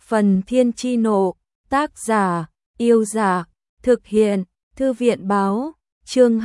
Phần Thiên Chi Nộ, tác giả, Yêu Giả, thực hiện, Thư viện Báo, chương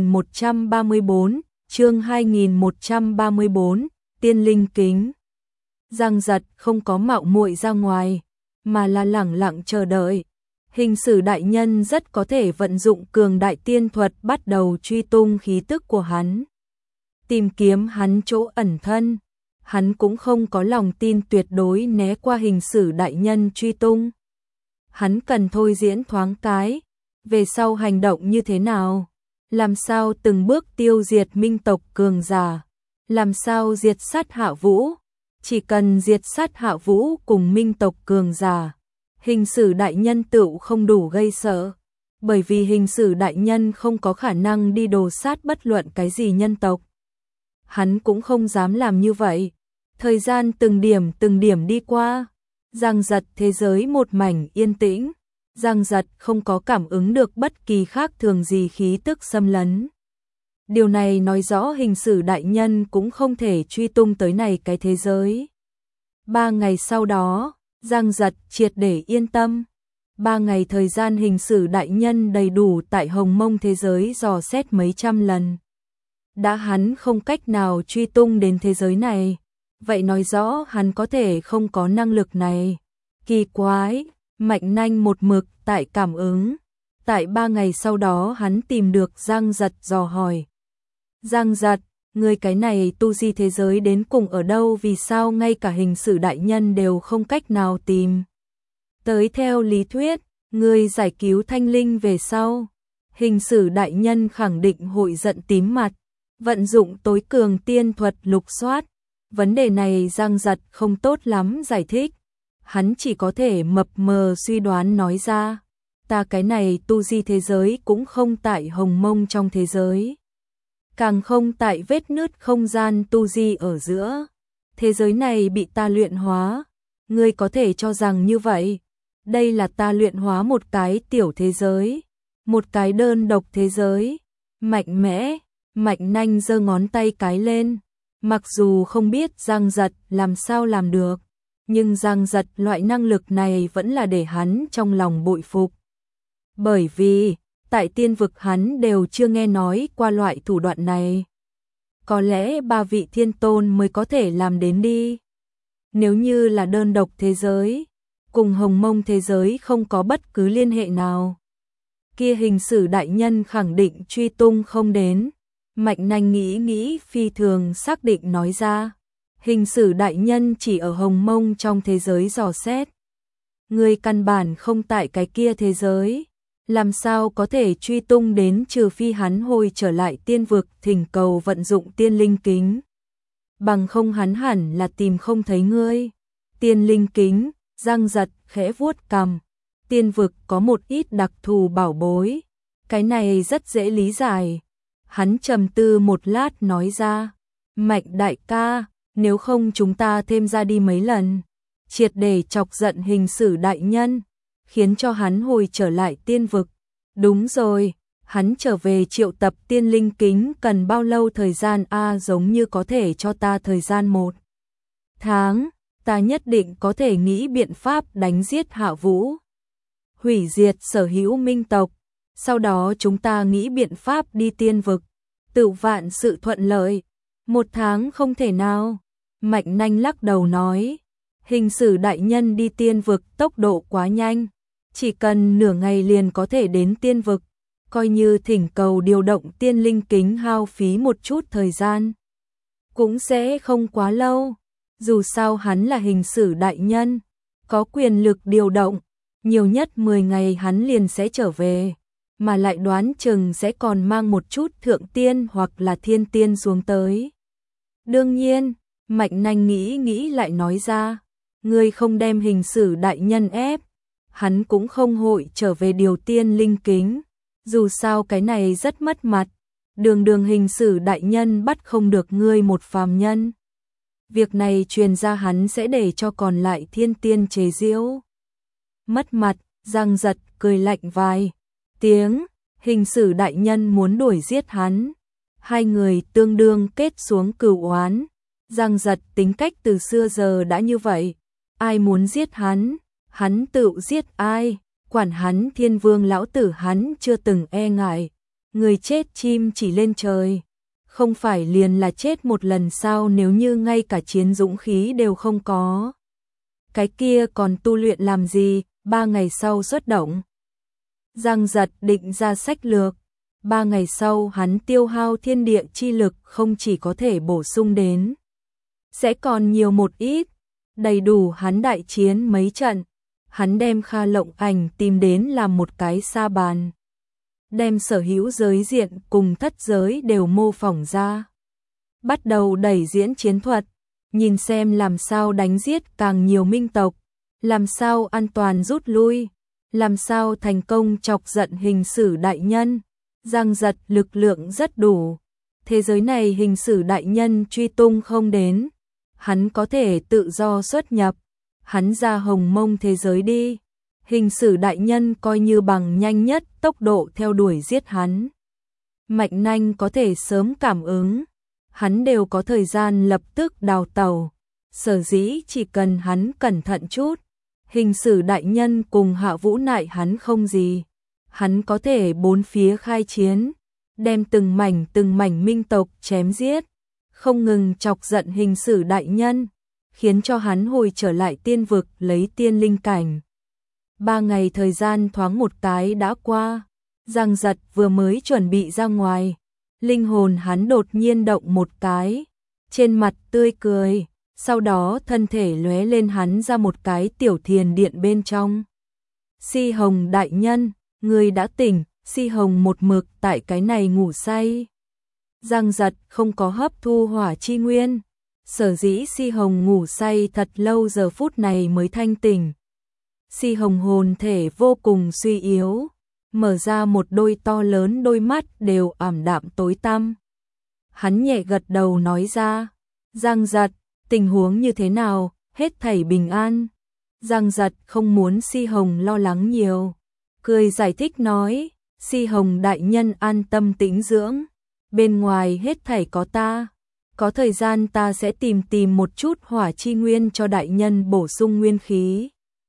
2134, Tiên Linh Kính. Giang Giật không có mạo muội ra ngoài, mà là lẳng lặng chờ đợi. Hình sử đại nhân rất có thể vận dụng cường đại tiên thuật bắt đầu truy tung khí tức của hắn, tìm kiếm hắn chỗ ẩn thân. Hắn cũng không có lòng tin tuyệt đối né qua hình sử đại nhân truy tung. Hắn cần thôi diễn thoáng cái, về sau hành động như thế nào, làm sao từng bước tiêu diệt minh tộc cường giả, làm sao diệt sát Hạ Vũ. Chỉ cần diệt sát Hạ Vũ cùng minh tộc cường giả, hình sử đại nhân tựu không đủ gây sợ, bởi vì hình sử đại nhân không có khả năng đi đồ sát bất luận cái gì nhân tộc. Hắn cũng không dám làm như vậy. Thời gian từng điểm đi qua, Giang Giật thế giới một mảnh yên tĩnh. Giang Giật không có cảm ứng được bất kỳ khác thường gì khí tức xâm lấn. Điều này nói rõ hình sử đại nhân cũng không thể truy tung tới này cái thế giới. 3 ngày sau đó, Giang Giật triệt để yên tâm. 3 ngày thời gian hình sử đại nhân đầy đủ tại Hồng Mông thế giới dò xét mấy trăm lần. Đã hắn không cách nào truy tung đến thế giới này, vậy nói rõ hắn có thể không có năng lực này. Kỳ quái, Mạnh Nanh một mực tại cảm ứng. Tại 3 ngày sau đó hắn tìm được Giang Giật dò hỏi. Giang Giật, ngươi cái này tu di thế giới đến cùng ở đâu, vì sao ngay cả hình sử đại nhân đều không cách nào tìm tới? Theo lý thuyết, ngươi giải cứu Thanh Linh về sau, hình sử đại nhân khẳng định hội giận tím mặt, vận dụng tối cường tiên thuật lục soát. Vấn đề này Giang Giật không tốt lắm giải thích. Hắn chỉ có thể mập mờ suy đoán nói ra. Ta cái này tu di thế giới cũng không tại Hồng Mông trong thế giới, càng không tại vết nứt không gian tu di ở giữa. Thế giới này bị ta luyện hóa. Ngươi có thể cho rằng như vậy. Đây là ta luyện hóa một cái tiểu thế giới, một cái đơn độc thế giới. Mạnh mẽ, Mạnh Nanh giơ ngón tay cái lên. Mặc dù không biết Giang Giật làm sao làm được, nhưng Giang Giật loại năng lực này vẫn là để hắn trong lòng bội phục. Bởi vì, tại tiên vực hắn đều chưa nghe nói qua loại thủ đoạn này. Có lẽ 3 vị thiên tôn mới có thể làm đến đi. Nếu như là đơn độc thế giới, cùng Hồng Mông thế giới không có bất cứ liên hệ nào, kia hình sử đại nhân khẳng định truy tung không đến. Mạnh Nanh nghĩ phi thường xác định nói ra. Hình sử đại nhân chỉ ở Hồng Mông trong thế giới dò xét. Người căn bản không tại cái kia thế giới, làm sao có thể truy tung đến, trừ phi hắn hồi trở lại tiên vực thỉnh cầu vận dụng tiên linh kính. Bằng không hắn hẳn là tìm không thấy ngươi. Tiên linh kính, Giang Giật khẽ vuốt cằm. Tiên vực có một ít đặc thù bảo bối. Cái này rất dễ lý giải. Hắn trầm tư một lát nói ra. Mạnh đại ca, nếu không chúng ta thêm ra đi mấy lần, triệt để chọc giận hình sử đại nhân, khiến cho hắn hồi trở lại tiên vực. Đúng rồi, hắn trở về triệu tập tiên linh kính cần bao lâu thời gian? Giống như có thể cho ta thời gian 1 tháng, ta nhất định có thể nghĩ biện pháp đánh giết Hạ Vũ, hủy diệt sở hữu minh tộc. Sau đó chúng ta nghĩ biện pháp đi tiên vực, tự vạn sự thuận lợi. 1 tháng không thể nào. Mạnh Nanh lắc đầu nói. Hình sử đại nhân đi tiên vực tốc độ quá nhanh, chỉ cần nửa ngày liền có thể đến tiên vực. Coi như thỉnh cầu điều động tiên linh kính hao phí một chút thời gian, cũng sẽ không quá lâu. Dù sao hắn là hình sử đại nhân, có quyền lực điều động. Nhiều nhất 10 ngày hắn liền sẽ trở về, mà lại đoán chừng sẽ còn mang một chút thượng tiên hoặc là thiên tiên xuống tới. Đương nhiên, Mạnh Nanh nghĩ lại nói ra. Ngươi không đem hình sử đại nhân ép, hắn cũng không hội trở về điều tiên linh kính. Dù sao cái này rất mất mặt. Đường hình sử đại nhân bắt không được ngươi một phàm nhân. Việc này truyền ra hắn sẽ để cho còn lại thiên tiên chế giễu. Mất mặt, Giang Giật cười lạnh vài tiếng. Hình sử đại nhân muốn đuổi giết hắn. Hai người tương đương kết xuống cừu oán. Giang Giật tính cách từ xưa giờ đã như vậy. Ai muốn giết hắn, hắn tự giết ai, quản hắn thiên vương lão tử hắn chưa từng e ngại, người chết chim chỉ lên trời. Không phải liền là chết một lần sao, nếu như ngay cả chiến dũng khí đều không có. Cái kia còn tu luyện làm gì, 3 ngày sau xuất động. Giang Giật định ra sách lược, 3 ngày sau hắn tiêu hao thiên địa chi lực không chỉ có thể bổ sung đến, sẽ còn nhiều một ít, đầy đủ hắn đại chiến mấy trận. Hắn đem Kha Lộng Ảnh tìm đến làm một cái sa bàn, đem sở hữu giới diện cùng thất giới đều mô phỏng ra. Bắt đầu đẩy diễn chiến thuật, nhìn xem làm sao đánh giết càng nhiều minh tộc, làm sao an toàn rút lui, làm sao thành công chọc giận hình sử đại nhân. Giang Giật lực lượng rất đủ, thế giới này hình sử đại nhân truy tung không đến, hắn có thể tự do xuất nhập, hắn ra Hồng Mông thế giới đi. Hình sử đại nhân coi như bằng nhanh nhất tốc độ theo đuổi giết hắn. Mạnh Nanh có thể sớm cảm ứng, hắn đều có thời gian lập tức đào tẩu. Sở dĩ chỉ cần hắn cẩn thận chút, hình sử đại nhân cùng Hạ Vũ Nại hắn không gì. Hắn có thể bốn phía khai chiến, đem từng mảnh minh tộc chém giết, không ngừng chọc giận hình sử đại nhân, khiến cho hắn hồi trở lại tiên vực lấy tiên linh cảnh. 3 ngày thời gian thoáng một cái đã qua, Giang Giật vừa mới chuẩn bị ra ngoài, linh hồn hắn đột nhiên động một cái, trên mặt tươi cười, sau đó thân thể lóe lên hắn ra một cái tiểu thiền điện bên trong. Si Hồng đại nhân, người đã tỉnh. Si Hồng một mực tại cái này ngủ say. Giang Giật không có hấp thu hỏa chi nguyên, sở dĩ Si Hồng ngủ say thật lâu giờ phút này mới thanh tỉnh. Si Hồng hồn thể vô cùng suy yếu, mở ra một đôi to lớn đôi mắt đều ảm đạm tối tăm. Hắn nhẹ gật đầu nói ra, Giang Giật, tình huống như thế nào, hết thảy bình an. Giang Giật không muốn Si Hồng lo lắng nhiều, cười giải thích nói, Si Hồng đại nhân an tâm tĩnh dưỡng, bên ngoài hết thảy có ta, có thời gian ta sẽ tìm một chút hỏa chi nguyên cho đại nhân bổ sung nguyên khí.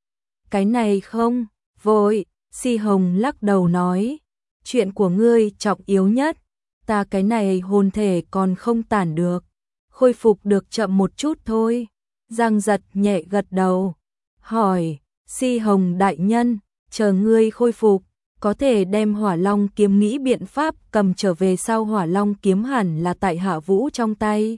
Cái này không, vội, Si Hồng lắc đầu nói, chuyện của ngươi trọng yếu nhất, ta cái này hồn thể còn không tản được, khôi phục được chậm một chút thôi. Giang Giật nhẹ gật đầu, hỏi, Si Hồng đại nhân, chờ ngươi khôi phục, có thể đem Hỏa Long kiếm nghĩ biện pháp cầm trở về sau. Hỏa Long kiếm hẳn là tại Hạ Vũ trong tay.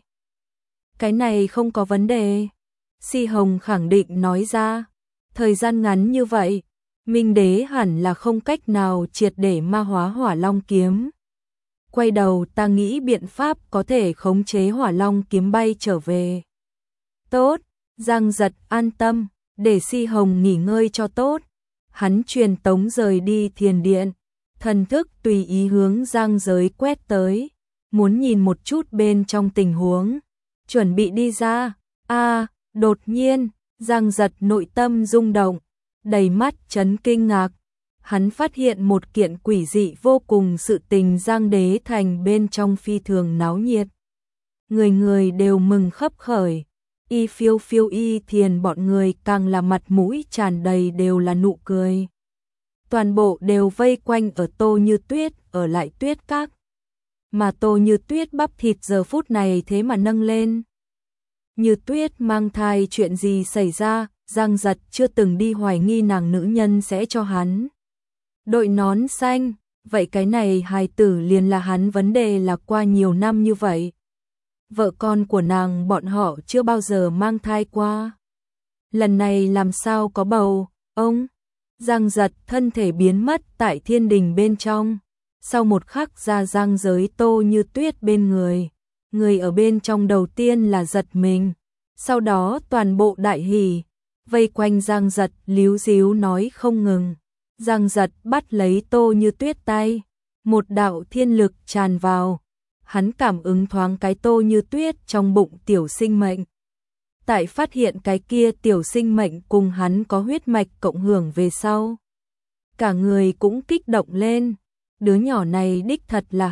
Cái này không có vấn đề. Si Hồng khẳng định nói ra, thời gian ngắn như vậy, Minh Đế hẳn là không cách nào triệt để ma hóa Hỏa Long kiếm. Quay đầu ta nghĩ biện pháp có thể khống chế Hỏa Long kiếm bay trở về. Tốt, Giang Giật an tâm, để Si Hồng nghỉ ngơi cho tốt. Hắn truyền tống rời đi thiền điện, thần thức tùy ý hướng giang giới quét tới, muốn nhìn một chút bên trong tình huống, chuẩn bị đi ra. Đột nhiên, Giang Giật nội tâm rung động, đầy mắt chấn kinh ngạc. Hắn phát hiện một kiện quỷ dị vô cùng sự tình. Giang Đế thành bên trong phi thường náo nhiệt, người người đều mừng khấp khởi. Y Phiêu Phiêu Y Thiền bọn người càng là mặt mũi tràn đầy đều là nụ cười. Toàn bộ đều vây quanh ở Tô Như Tuyết ở lại Tuyết Các. Mà Tô Như Tuyết bắp thịt giờ phút này thế mà nâng lên. Như Tuyết mang thai, chuyện gì xảy ra? Giang Giật chưa từng đi hoài nghi nàng nữ nhân sẽ cho hắn đội nón xanh, vậy cái này hài tử liền là hắn. Vấn đề là qua nhiều năm như vậy, vợ con của nàng bọn họ chưa bao giờ mang thai qua. Lần này làm sao có bầu, ông? Giang Giật thân thể biến mất tại thiên đình bên trong. Sau một khắc ra giang giới Tô Như Tuyết bên người. Người ở bên trong đầu tiên là giật mình, sau đó toàn bộ đại hỉ, vây quanh Giang Giật líu díu nói không ngừng. Giang Giật bắt lấy Tô Như Tuyết tay, một đạo thiên lực tràn vào. Hắn cảm ứng thoáng cái Tô Như Tuyết trong bụng tiểu sinh mệnh. Tại phát hiện cái kia tiểu sinh mệnh cùng hắn có huyết mạch cộng hưởng về sau, cả người cũng kích động lên. Đứa nhỏ này đích thật là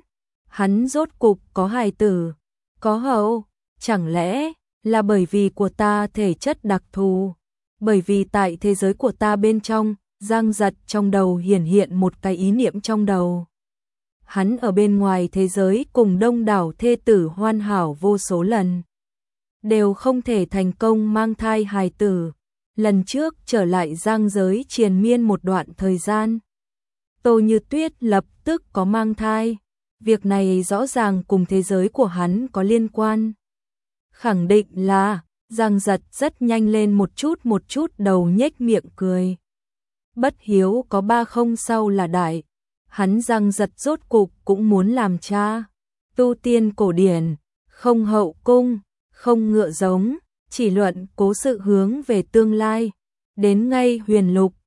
hắn rốt cục có hài tử, có hậu, chẳng lẽ là bởi vì của ta thể chất đặc thù? Bởi vì tại thế giới của ta bên trong, Giang Giật trong đầu hiển hiện một cái ý niệm trong đầu. Hắn ở bên ngoài thế giới cùng đông đảo thê tử hoàn hảo vô số lần, đều không thể thành công mang thai hài tử. Lần trước trở lại Giang giới triền miên một đoạn thời gian, Tô Như Tuyết lập tức có mang thai. Việc này rõ ràng cùng thế giới của hắn có liên quan. Khẳng định là, Giang Giật rất nhanh lên một chút đầu nhếch miệng cười. Bất hiếu có ba không sau là đại. Hắn Giang Giật rốt cục cũng muốn làm cha. Tu tiên cổ điển, không hậu cung, không ngựa giống, chỉ luận cố sự hướng về tương lai. Đến ngay huyền lục,